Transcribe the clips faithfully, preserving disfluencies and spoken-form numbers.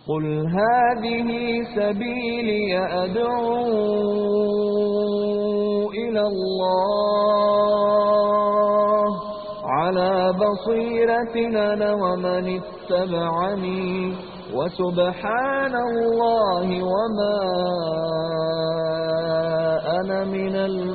قل هذه سبيلي أدعو إلى الله على بصيرة أنا ومن اتبعني وسبحان الله وما أنا من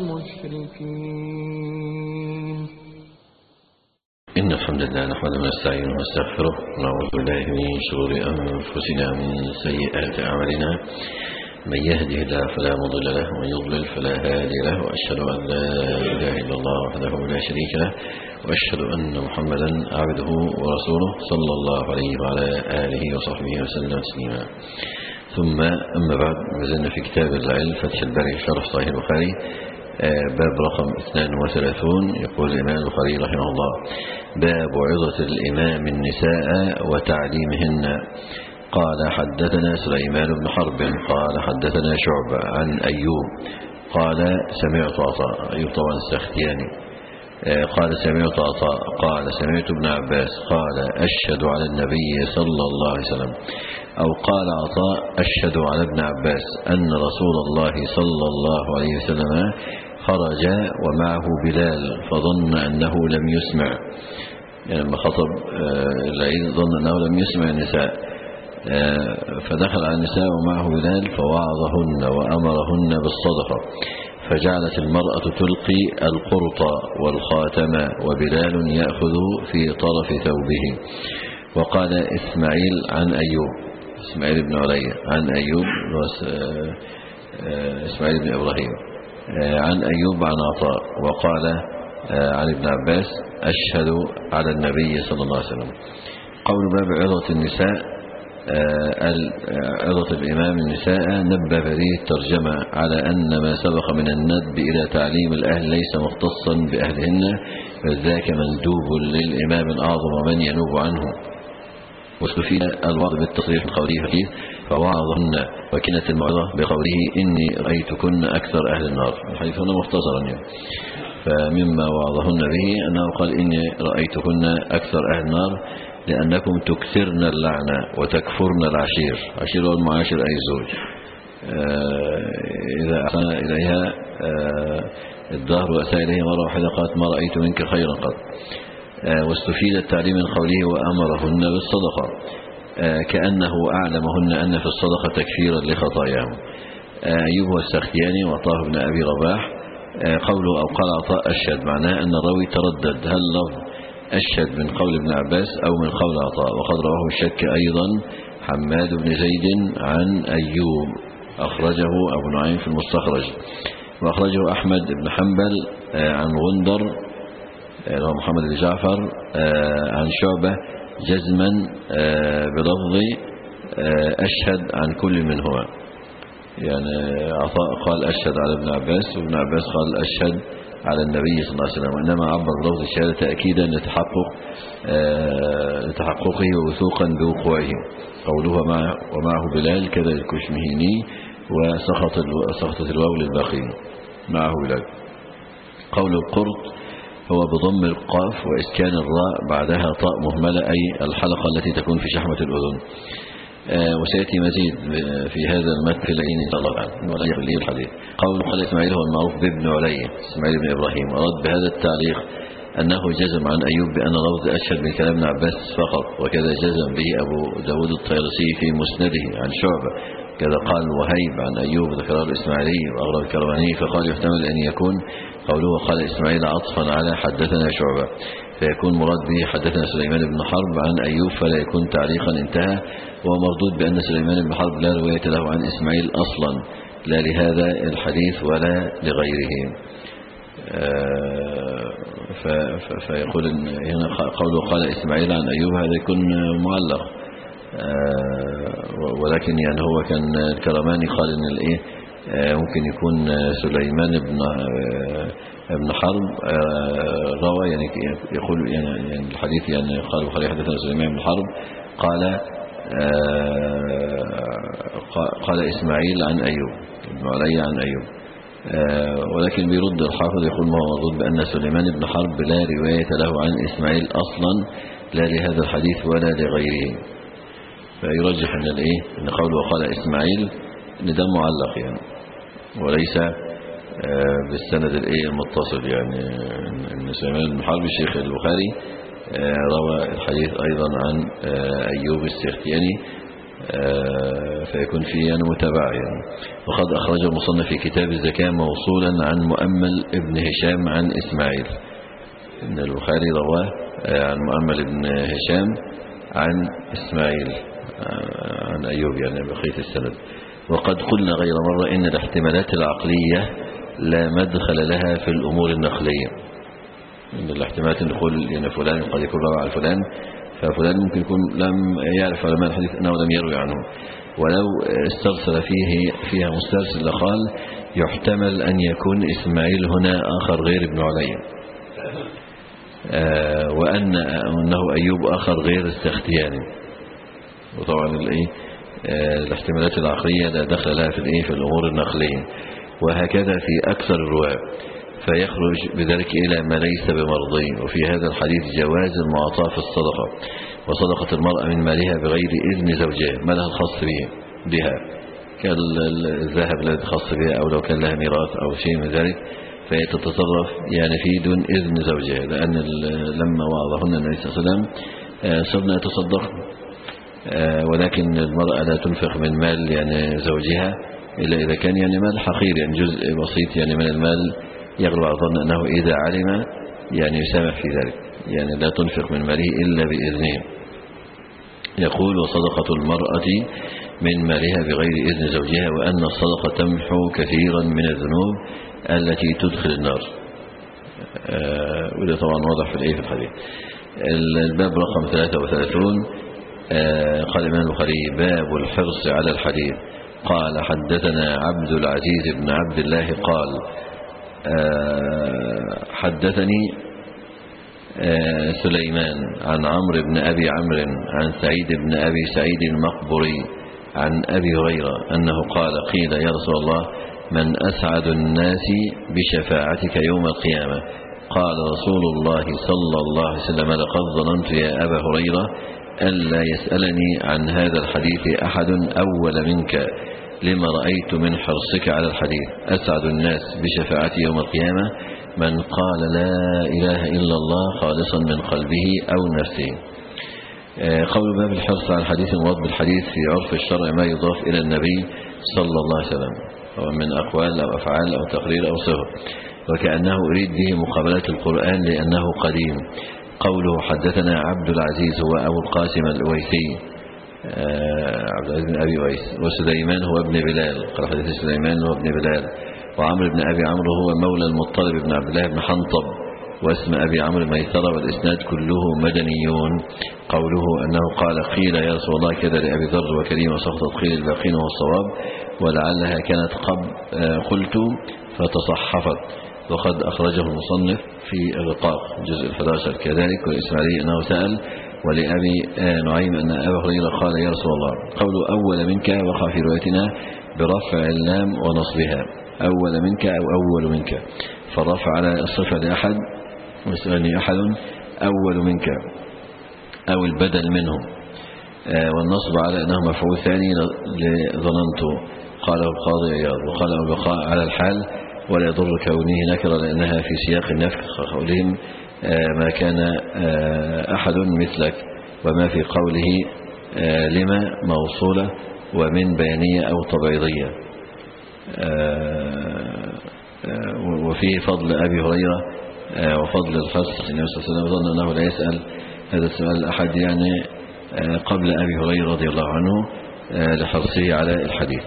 المشركين. إن الحمد لله نحمده ونستعينه ونستغفره ونعوذ بالله من شرور أنفسنا ومن سيئات أعمالنا. من يهده الله فلا مضل له ومن يضلل فلا هادي له، وأشهد أن لا إله إلا الله وحده لا شريك له، وأشهد أن محمدا عبده ورسوله صلى الله عليه وعلى آله وصحبه وسلم تسليما. ثم أما بعد، نزلنا في كتاب العلم فتح الباري شرح صحيح البخاري، باب رقم اثنين وثلاثين. يقول الإمام البخاري رحمه الله: باب عظة الإمام النساء وتعليمهن. قال حدثنا سليمان بن حرب قال حدثنا شعبة عن أيوب قال سمعت عطاء، أيوب طبعا السختياني، قال سمعت عطاء قال سمعت ابن عباس قال أشهد على النبي صلى الله عليه وسلم، أو قال عطاء أشهد على ابن عباس أن رسول الله صلى الله عليه وسلم خرج ومعه بلال فظن أنه لم يسمع، يعني لما خطب العيد ظن أنه لم يسمع النساء، فدخل على النساء ومعه بلال فوعظهن وأمرهن بالصدقة، فجعلت المرأة تلقي القرط والخاتم وبلال يأخذ في طرف ثوبه. وقال إسماعيل عن أيوب، إسماعيل بن علي عن أيوب إسماعيل بن إبراهيم عن أيوب عن عطاء، وقال عن ابن عباس أشهد على النبي صلى الله عليه وسلم. قول باب عظة النساء، عظة الإمام النساء. نبه هذه الترجمة على أن ما سبق من الندب إلى تعليم الأهل ليس مختصا بأهلهن، بل ذاك مندوب للإمام الأعظم ومن ينوب عنه. واستفيد الوعظ بالتصريح من قوله فيه فوعظهن، وكانت الموعظة بقوله إني رأيتكن أكثر أهل النار، الحديث هنا مختصرا يعني. فمما وعظهن به أنه قال إني رأيتكن أكثر أهل النار لأنكم تكثرن اللعنة وتكفرن العشير. عشير هو المعاشر أي الزوج، إذا أحسن إليها الدهر وأساء إليها مرة واحدة قالت ما رأيت منك خيرا قط. واستفيد التعليم من قوله وأمرهن بالصدقة، كأنه أعلمهن أن في الصدقة تكفيرا لخطاياهم. أيوب والسختياني وعطاه بن أبي رباح. قوله أو قال عطاء أشهد معناه أن الراوي تردد هل لفظ أشهد من قول ابن عباس أو من قول عطاء، وقد رواه الشك أيضا حماد بن زيد عن أيوب، أخرجه أبو نعيم في المستخرج، وأخرجه أحمد بن حنبل عن غندر هو محمد بن جعفر عن شعبة جزما بلفظ أشهد عن كل منهما. يعني عطاء قال أشهد على ابن عباس، وابن عباس قال أشهد على النبي صلى الله عليه وسلم، وإنما عبر لفظ الشهادة تأكيدا لتحقق لتحققه ووثوقا بوقوعه. قوله ومعه بلال كذا الكشمهيني، وسقطت سقطت الواو للباقين معه بلال. قول القرط هو بضم القاف وإسكان الراء بعدها طاء مهملة، أي الحلقة التي تكون في شحمة الأذن. وسيأتي مزيد في هذا المتن لئن إن شاء الله عنه ولا يخليه الحديث. قول قال إسماعيل هو المعروف بابن علي، إسماعيل بن إبراهيم، ورد بهذا التعليق أنه جزم عن أيوب بأن لفظ أشهد من كلام ابن عباس فقط، وكذا جزم به أبو داود الطيالسي في مسنده عن شعبة، كذا قال وهيب عن أيوب ذكره الإسماعيلي وأغرب الكرواني، فقال يحتمل أن يكون قوله قال إسماعيل عطفا على حدثنا شعبة، فيكون مراد به حدثنا سليمان بن حرب عن أيوب، فلا يكون تعليقا انتهى. ومردود بأن سليمان بن حرب لا رواية له عن إسماعيل أصلا، لا لهذا الحديث ولا لغيره. فيقول هنا قوله قال إسماعيل عن أيوب هذا يكون معلق، ولكن يعني هو كان الكرماني قال إن الإيه ممكن يكون سليمان بن ابن حرب روى، يعني يقول يعني الحديث يعني قال البخاري حدثنا سليمان بن حرب قال قال إسماعيل عن أيوب ابن علي عن أيوب، ولكن بيرد الحافظ يقول ما هو مردود بأن سليمان بن حرب لا رواية له عن إسماعيل أصلا، لا لهذا الحديث ولا لغيره. فيرجح أن الإيه أن قوله وقال إسماعيل أن ده معلق يعني وليس بالسند الإيه المتصل، يعني أن سليمان بن حرب الشيخ البخاري روى الحديث أيضا عن أيوب السختياني فيكون فيه يعني متابعة يعني. وقد أخرج المصنف في كتاب الزكاة موصولا عن مؤمل ابن هشام عن إسماعيل، إن البخاري رواه عن مؤمل ابن هشام عن إسماعيل عن أيوب يعني بقية السند. وقد قلنا غير مرة إن الاحتمالات العقلية لا مدخل لها في الأمور النقلية، إن الاحتمالات أن نقول إن فلان قد يكون روى عن فلان، ففلان ممكن يكون لم يعرف علماء الحديث أنه لم يروي عنه، ولو استرسل فيه فيها مسترسل لقال يحتمل أن يكون إسماعيل هنا آخر غير ابن علي، آه وأن أنه أيوب آخر غير السختياني. وطبعا الإيه آه الاحتمالات العقلية لا دخل لها في الإيه في الأمور النقلية، وهكذا في أكثر الرواة، فيخرج بذلك إلى ما ليس بمرضي. وفي هذا الحديث جواز المعاطاة في الصدقة، وصدقة المرأة من مالها بغير إذن زوجها، مالها الخاص به بها كالذهب الذي خاص بها، أو لو كان لها ميراث أو شيء من ذلك، فهي تتصرف يعني في دون إذن زوجها، لأن لما وعظهن النبي صلى الله عليه وسلم صرنا يتصدقن، ولكن المرأة لا تنفق من مال يعني زوجها إلا إذا كان يعني مال حقير، يعني جزء بسيط يعني من المال يغلب على الظن أنه إذا علم يعني يسامح في ذلك، يعني لا تنفق من ماله إلا بإذنه. يقول وصدقة المرأة من مالها بغير إذن زوجها، وأن الصدقة تمحو كثيرا من الذنوب التي تدخل النار. آه وده طبعا واضح في الإيه في الحديث. الباب رقم ثلاثة وثلاثون. آه قال الإمام البخاري باب الحرص على الحديث. قال حدثنا عبد العزيز بن عبد الله قال آه حدثني آه سليمان عن عمرو بن أبي عمرو عن سعيد بن أبي سعيد المقبري عن أبي هريرة أنه قال قيل يا رسول الله من أسعد الناس بشفاعتك يوم القيامة؟ قال رسول الله صلى الله عليه وسلم لقد ظننت يا أبا هريرة ألا يسألني عن هذا الحديث أحد أول منك، لما رأيت من حرصك على الحديث. أسعد الناس بشفاعتي يوم القيامة من قال لا إله إلا الله خالصا من قلبه أو نفسه. قول باب الحرص على الحديث، المراد بالحديث في عرف الشرع ما يضاف إلى النبي صلى الله عليه وسلم من أقوال أو أفعال أو تقرير أو صفة، وكأنه أريد به مقابلة القرآن لأنه قديم. قوله حدثنا عبد العزيز هو أبو القاسم الأويسي عبد العزيز بن أبي ويس، وسليمان هو ابن بلال، قال حدث سليمان هو ابن بلال، وعمرو بن أبي عمرو هو مولى المطلب بن عبد الله بن حنطب، واسم أبي عمرو ميسرة، والإسناد كله مدنيون. قوله أنه قال قيل يا رسول الله كذا لأبي ذر وكريم وسقطت قيل الباقين وهو الصواب، ولعلها كانت قبل قلت فتصحفت. وقد أخرجه المصنف في الرقاق جزء الحادي عشر كذلك. والإسماعيلي أنه سأل ولأبي نعيم أن أبا هريرة قال يا رسول الله. قول أول منك وقع في روايتنا برفع اللام ونصبها، أول منك أو أول منك، فالرفع على الصفة لأحد ويسألني أحد أول منك أو البدل منه، والنصب على أنه مفعول ثاني لظننت. قاله القاضي عياض. وقال البقاء على الحال ولا يضر كونه نكرة لأنها في سياق النفي قولهم ما كان أحد مثلك، وما في قوله لما موصولة ومن بيانية أو تبعيضية. وفيه فضل أبي هريرة وفضل الحرص. النبي صلى الله عليه وسلم ظن أنه لا يسأل هذا السؤال أحد يعني قبل أبي هريرة رضي الله عنه لحرصه على الحديث.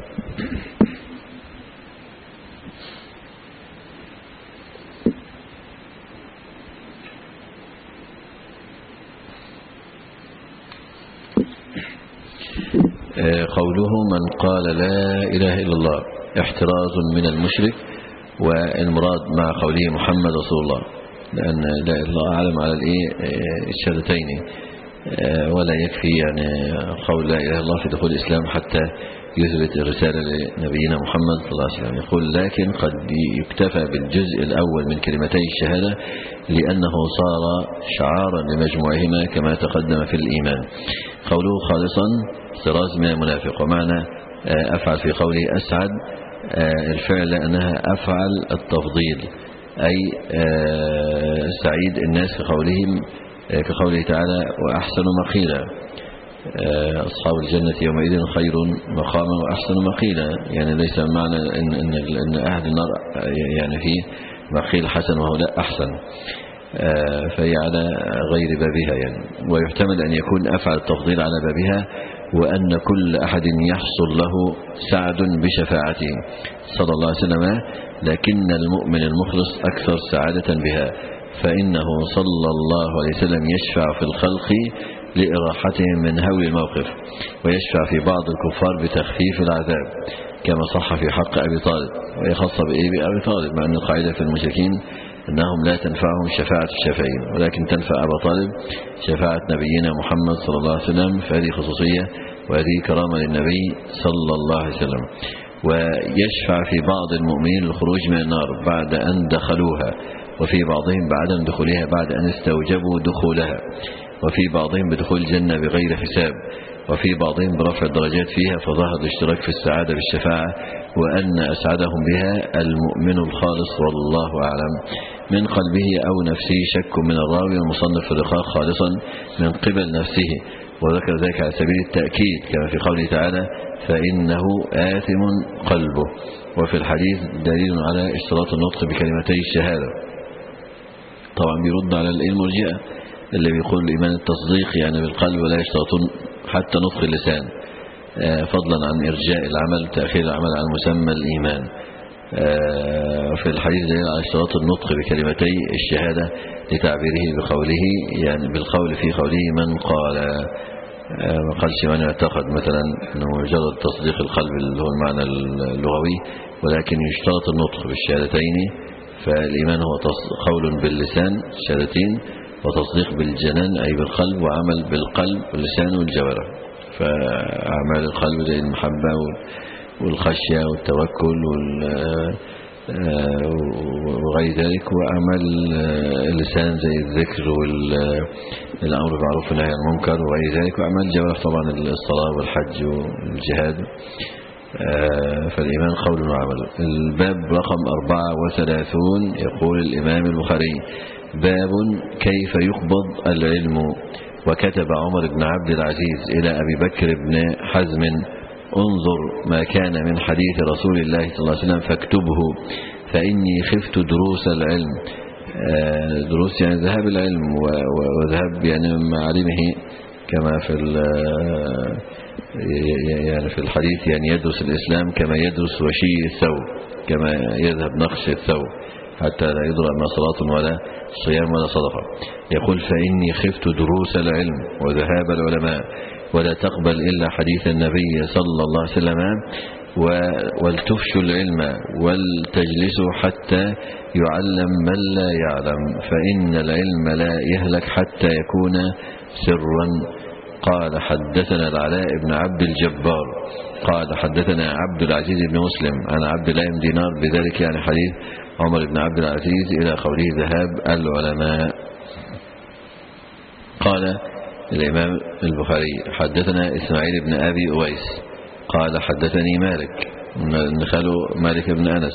قوله من قال لا إله إلا الله احتراز من المشرك، والمراد مع قوله محمد رسول الله، لأن لا إله إلا الله أعلم على الشهادتين، ولا يكفي يعني قول لا إله إلا الله في دخول الإسلام حتى يثبت الرسالة لنبينا محمد صلى الله عليه وسلم. يقول لكن قد يكتفى بالجزء الأول من كلمتي الشهادة لأنه صار شعارا لمجموعهما كما تقدم في الإيمان. قوله خالصا طراز من المنافق، ومعنى أفعل في قوله أسعد الفعل أنها أفعل التفضيل، أي سعيد الناس في قولهم كقوله تعالى وأحسن مقيلا، أصحاب الجنة يومئذ خير مقاما وأحسن مقيلا. يعني ليس معنى إن, إن, إن أهل النار يعني فيه مقيل حسن وهو لا أحسن، فهي على غير بابها يعني. ويحتمل أن يكون أفعل التفضيل على بابها، وأن كل أحد يحصل له سعد بشفاعته صلى الله عليه وسلم، لكن المؤمن المخلص أكثر سعادة بها، فإنه صلى الله عليه وسلم يشفع في الخلق لإراحتهم من هول الموقف، ويشفع في بعض الكفار بتخفيف العذاب كما صح في حق أبي طالب. وهي خاصة بإيه بأبي طالب، مع أن القاعدة في المشركين أنهم لا تنفعهم شفاعة الشافعين، ولكن تنفع أبا طالب شفاعة نبينا محمد صلى الله عليه وسلم، فهذه خصوصية وهذه كرامة للنبي صلى الله عليه وسلم. ويشفع في بعض المؤمنين الخروج من النار بعد أن دخلوها، وفي بعضهم بعدم دخولها بعد أن استوجبوا دخولها، وفي بعضهم بدخول الجنة بغير حساب، وفي بعضهم برفع الدرجات فيها، فظهر الاشتراك في السعادة بالشفاعة، وأن أسعدهم بها المؤمن الخالص والله أعلم. من قلبه أو نفسه شك من الراوي المصنف في الرقاق خالصا من قبل نفسه، وذكر ذلك على سبيل التأكيد كما في قوله تعالى فإنه آثم قلبه. وفي الحديث دليل على اشتراط النطق بكلمتي الشهادة. طبعا بيرد على المرجئة اللي بيقول الإيمان التصديق يعني بالقلب ولا يشترطون حتى نطق اللسان، فضلا عن إرجاء العمل تأخير العمل عن مسمى الإيمان. في الحديث دليل على اشتراط النطق بكلمتي الشهادة لتعبيره بقوله يعني بالقول في قوله من قال، ما قالش من اعتقد مثلا أنه مجرد تصديق القلب اللي هو المعنى اللغوي، ولكن يشترط النطق بالشهادتين. فالإيمان هو قول باللسان شهادتين، وتصديق بالجنان أي بالقلب، وعمل بالقلب واللسان والجوارح. فأعمال القلب زي المحبة والخشية والتوكل وغير ذلك، وأعمال اللسان زي الذكر والأمر بالمعروف والنهي عن المنكر وغير ذلك، وأعمال الجوارح طبعا الصلاة والحج والجهاد. فالإيمان قول وعمل. الباب رقم أربعة وثلاثون يقول الإمام البخاري باب كيف يقبض العلم. وكتب عمر بن عبد العزيز إلى أبي بكر بن حزم انظر ما كان من حديث رسول الله صلى الله عليه وسلم فاكتبه فإني خفت دروس العلم. دروس يعني ذهاب العلم وذهاب يعني معالمه، كما في يعني في الحديث يعني يدرس الإسلام كما يدرس وشي الثوب، كما يذهب نقش الثوب حتى لا يدرى ما صلاة ولا صيام ولا صدقة. يقول فإني خفت دروس العلم وذهاب العلماء ولا تقبل إلا حديث النبي صلى الله عليه وسلم، ولتفشوا العلم ولتجلسوا حتى يعلم من لا يعلم، فإن العلم لا يهلك حتى يكون سرا. قال حدثنا العلاء بن عبد الجبار قال حدثنا عبد العزيز بن مسلم عن عبد الله بن دينار بذلك يعني حديث عمر بن عبد العزيز إلى قوله ذهاب العلماء. قال الإمام البخاري حدثنا إسماعيل بن أبي أويس قال حدثني مالك نخاله مالك بن أنس،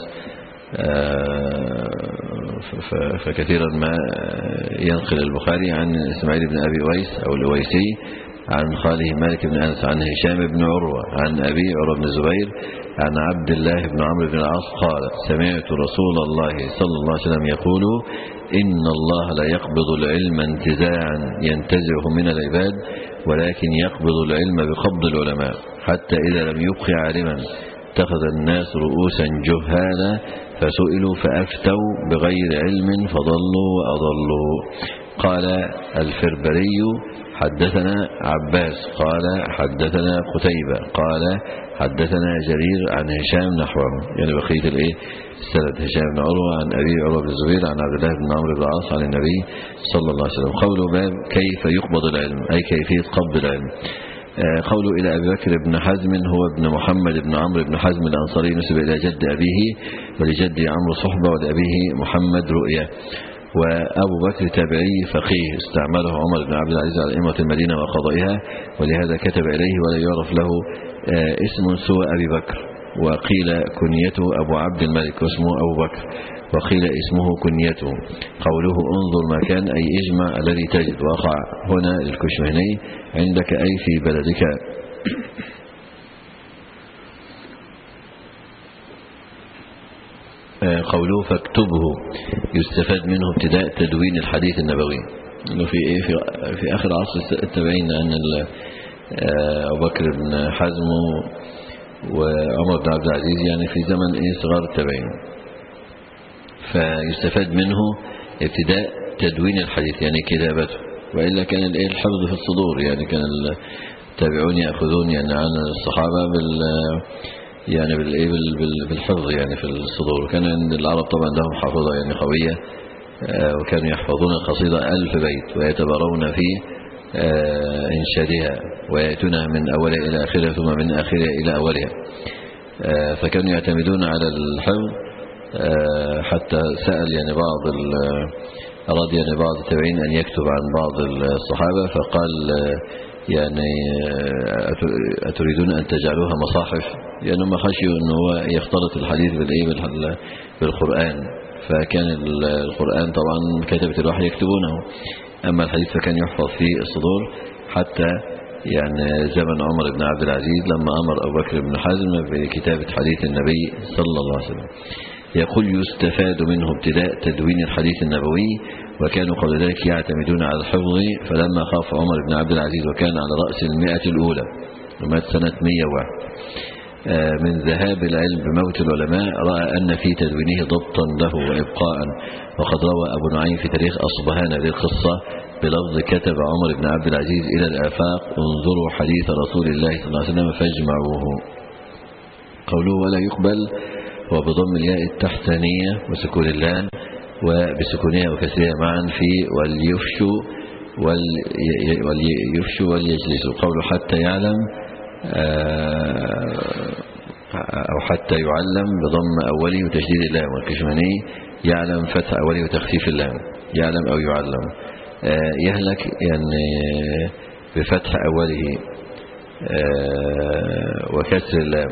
فكثيرا ما ينقل البخاري عن إسماعيل بن أبي أويس أو الأويسي عن خاله مالك بن أنس عن هشام بن عروة عن أبي عروة بن الزبير عن عبد الله بن عمرو بن العاص قال سمعت رسول الله صلى الله عليه وسلم يقول إن الله لا يقبض العلم انتزاعا ينتزعه من العباد، ولكن يقبض العلم بقبض العلماء، حتى إذا لم يبق عالما اتخذ الناس رؤوسا جهالا فسئلوا فأفتوا بغير علم فضلوا وأضلوا. قال الفربري حدثنا عباس قال حدثنا قتيبة قال حدثنا جرير عن هشام نحوه، يعني بقية الايه السند، هشام بن عروة عن أبي عروة بن الزبير عن عبد الله بن عمرو بن العاص عن النبي صلى الله عليه وسلم. قوله باب كيف يقبض العلم، أي كيفية قبض العلم. قوله إلى أبي بكر بن حزم هو ابن محمد بن عمرو بن حزم الأنصاري، نسب إلى جد أبيه ولجد عمرو صحبة ولأبيه محمد رؤية. وأبو بكر تابعي فقيه استعمله عمر بن عبد العزيز على أئمة المدينة وقضائها، ولهذا كتب إليه ولا يعرف له اسم سوى أبي بكر. وقيل كنيته أبو عبد الملك واسمه أبو بكر، وقيل اسمه كنيته. قوله انظر ما كان أي اجمع الذي تجد، وقع هنا للكشمهني عندك أي في بلدك. قوله فاكتبه يستفاد منه ابتداء تدوين الحديث النبوي، انه في ايه في, في اخر عصر التابعين ان ابو بكر بن حزم وعمر بن عبد العزيز يعني في زمن ايه صغار التابعين، فيستفاد منه ابتداء تدوين الحديث يعني كتابته، والا كان الايه الحفظ في الصدور، يعني كان التابعون ياخذون يعني عن الصحابه بال يعني بالايه بالحفظ يعني في الصدور. كان العرب طبعا لهم حافظه يعني قويه، وكانوا يحفظون القصيده ألف بيت ويتبارون في انشادها وياتون من اولها الى اخرها ثم من اخرها الى اولها، فكانوا يعتمدون على الحفظ. حتى سأل يعني بعض أراد يعني بعض التابعين أن يكتب عن بعض الصحابة، فقال يعني أتريدون أن تجعلوها مصاحف؟ يعني هم خشيوا أنه هو يختلط الحديث بالإيه بالقرآن، فكان القرآن طبعا كتبة الوحي يكتبونه، أما الحديث فكان يحفظ في الصدور. حتى يعني زمن عمر بن عبد العزيز لما أمر أبو بكر بن حزم بكتابة حديث النبي صلى الله عليه وسلم. يقول يستفاد منه ابتداء تدوين الحديث النبوي، وكانوا قبل ذلك يعتمدون على الحفظ، فلما خاف عمر بن عبد العزيز وكان على رأس المئة الأولى ومات سنة مئة وواحد من ذهاب العلم بموت العلماء، رأى أن في تدوينه ضبطا له وإبقاء. وقد روى أبو نعيم في تاريخ أصبهان هذه القصة بلفظ كتب عمر بن عبد العزيز إلى الآفاق انظروا حديث رسول الله صلى الله عليه وسلم فاجمعوه. قوله ولا يقبل وبضم الياء التحتانية وسكون اللام وبسكونها وكسرها معا في وليفشو وليفشو وليجلسوا. قوله حتى يعلم أو حتى يعلم بضم أوله وتشديد اللام، والكشماني يعلم فتح أوله وتخفيف اللام، يعلم أو يعلم. يهلك يعني بفتح أوله وكسر اللام.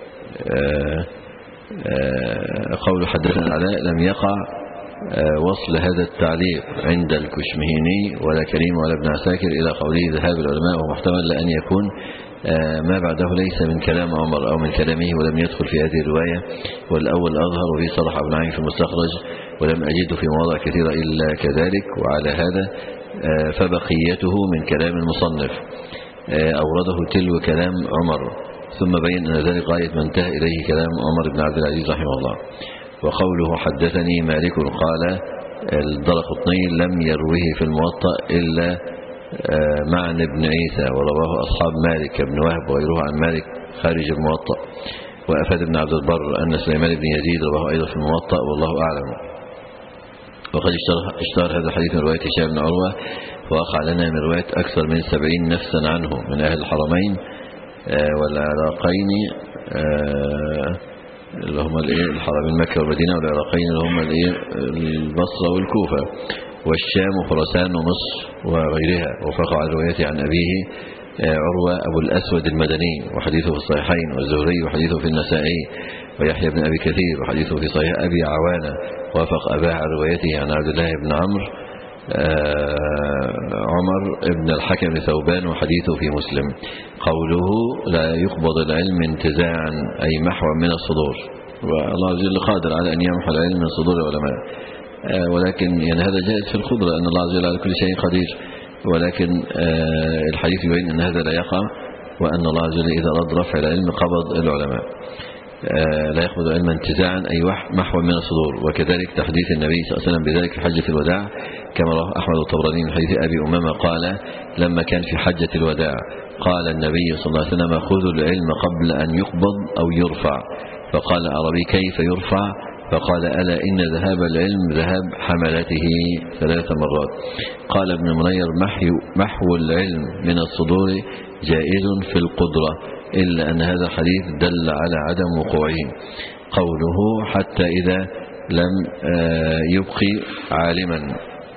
قول حدثنا العلاء لم يقع وصل هذا التعليق عند الكشمهيني ولا كريم ولا ابن عساكر إلى قوله ذهاب العلماء، ومحتمل لأن يكون ما بعده ليس من كلام عمر أو من كلامه ولم يدخل في هذه الرواية، والأول أظهر وفي صرح ابن عين في المستخرج، ولم أجده في مواضع كثيرة إلا كذلك. وعلى هذا فبقيته من كلام المصنف أورده تلو كلام عمر، ثم بين أن ذلك غاية ما انتهى إليه كلام عمر بن عبد العزيز رحمه الله. وقوله حدثني مالك قال الدرقطني لم يروه في الموطأ إلا معن بن عيسى، ورواه أصحاب مالك بن وهب وغيره عن مالك خارج الموطأ. وأفاد ابن عبد البر أن سليمان بن يزيد رواه أيضا في الموطأ والله أعلم. وقد اشتهر هذا الحديث من رواية هشام بن عروة، ووقع لنا من رواية أكثر من سبعين نفسا عنه من أهل الحرمين والعراقين اللي هم الحرمين مكة والمدينة، والعراقين اللي هم البصرة والكوفة والشام وخراسان ومصر وغيرها. وفقع على روايته عن أبيه عروة أبو الأسود المدني وحديثه في الصحيحين، والزهري وحديثه في النسائي، ويحيى بن أبي كثير وحديثه في صحيح أبي عوانة. وافق أباه على روايته عن عبد الله بن عمرو عمر ابن الحكم ثوبان وحديثه في مسلم. قوله لا يقبض العلم انتزاعا أي محوا من الصدور، والله عز وجل قادر على أن يمحو العلم من صدور العلماء، ولكن يعني هذا جائز في القدرة أن الله عز وجل على كل شيء قدير، ولكن الحديث يبين أن هذا لا يقع، وأن الله عز وجل إذا أراد رفع العلم قبض العلماء. لا يأخذ علما انتزاعا أي محوا من الصدور. وكذلك تحديث النبي صلى الله عليه وسلم بذلك في حجة الوداع كما رواه أحمد الطبراني من حديث أبي أمامة قال لما كان في حجة الوداع قال النبي صلى الله عليه وسلم خذوا العلم قبل أن يقبض أو يرفع. فقال الأعرابي كيف يرفع؟ فقال ألا إن ذهاب العلم ذهاب حملته ثلاث مرات. قال ابن منير محو العلم من الصدور جائز في القدرة إلا أن هذا الحديث دل على عدم وقوعه. قوله حتى إذا لم يبقي عالما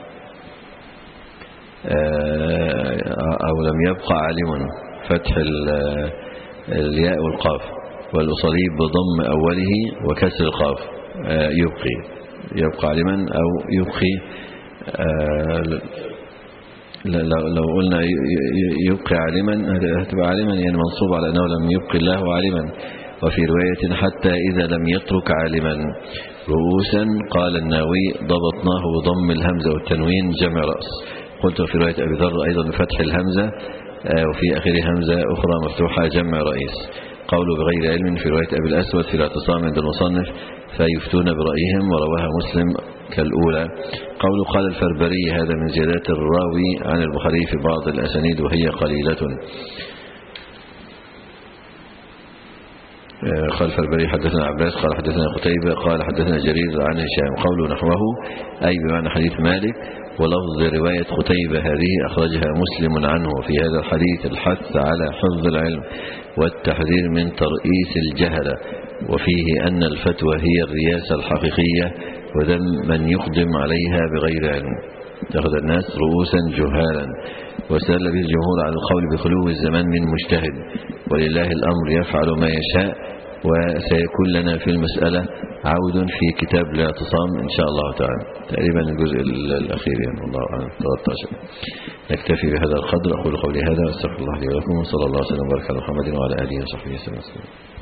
أو لم يبقى عالما فتح الياء والقاف والأصليب بضم أوله وكسر القاف يبقي يبقى عالما أو يبقي لو قلنا يبقي عالما هتبقى عالما يعني منصوب على أنه لم يبقي الله عالما. وفي رواية حتى إذا لم يترك عالما رؤوسا قال الناوي ضبطناه بضم الهمزة والتنوين جمع رأس. قلت في رواية أبي ذر أيضا بفتح الهمزة وفي آخر همزة أخرى مفتوحة جمع رئيس. قوله بغير علم في رواية أبي الأسود في الاعتصام عند المصنف فيفتون برأيهم ورواها مسلم كالأولى. قوله قال الفربري هذا من زيادات الراوي عن البخاري في بعض الأسانيد وهي قليلة. قال الفربري حدثنا عباس قال حدثنا قتيبة قال حدثنا جرير عن هشام. قوله نحوه أي بمعنى حديث مالك. ولفظ رواية قتيبة هذه أخرجها مسلم عنه. في هذا الحديث الحث على حفظ العلم والتحذير من ترئيس الجهل وفيه أن الفتوى هي الرياسة الحقيقية وذم من يقدم عليها بغير علم. تأخذ الناس رؤوسا جهالا. واستدل به الجمهور على القول بخلو الزمان من مجتهد ولله الأمر يفعل ما يشاء. وسيكون لنا في المسألة عود في كتاب الاعتصام إن شاء الله تعالى تقريبا الجزء الأخير يعني والله أعلم ثلاثة عشر. نكتفي بهذا القدر. أقول قولي هذا واستغفر الله لي ولكم وصلى الله وسلم وبارك على محمد وعلى آله وصحبه وسلم.